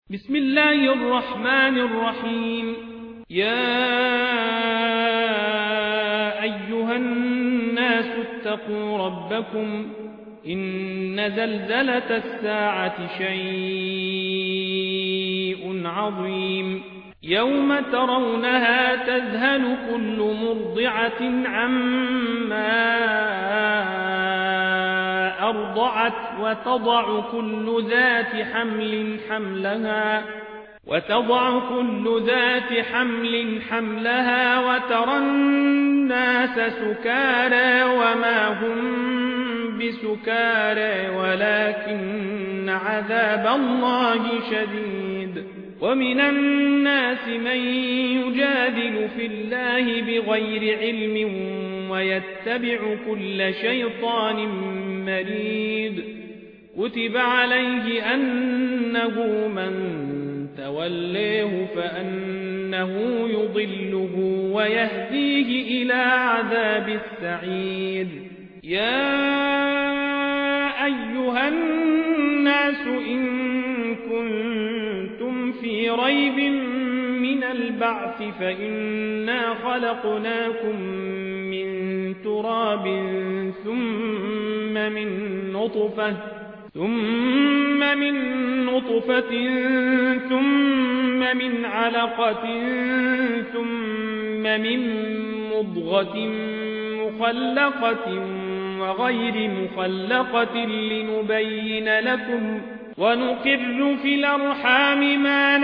بسم الله الرحمن الرحيم. يا أيها الناس اتقوا ربكم إن زلزلة الساعة شيء عظيم يوم ترونها تذهل كل مرضعة عما أرضعت وتضع كل ذات حمل حملها وترى الناس سكارى وما هم بسكارى ولكن عذاب الله شديد. ومن الناس من يجادل في الله بغير علم ويتبع كل شيطان مريد. كتب عليه أنه من توليه فأنه يضله ويهديه إلى عذاب السعير. يا أيها الناس إن كنتم في ريب من البعث فإنا خلقناكم من تراب ثم من نطفة ثم من علقة ثم من مضغة مخلقة وغير مخلقة لنبين لكم ونقر في الأرحام ما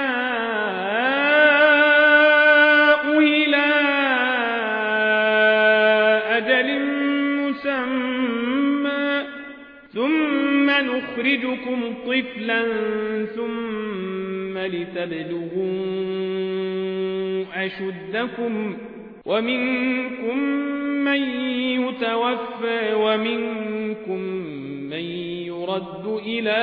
نشاء إلى أجل مسمى ثم نخرجكم طفلا ثم لتبلغوا أشدكم ومنكم من يتوفى ومنكم من يرد إلى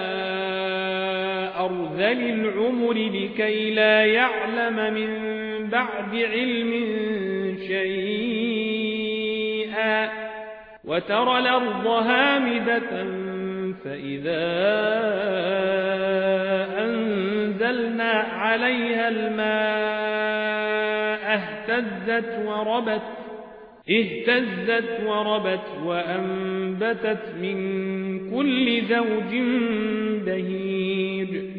أرذل العمر لكي لا يعلم من بعد علم شيئا وترى الأرض هامدة فإذا أنزلنا عليها الماء اهتزت وربت وأنبتت من كل زوج بهيج.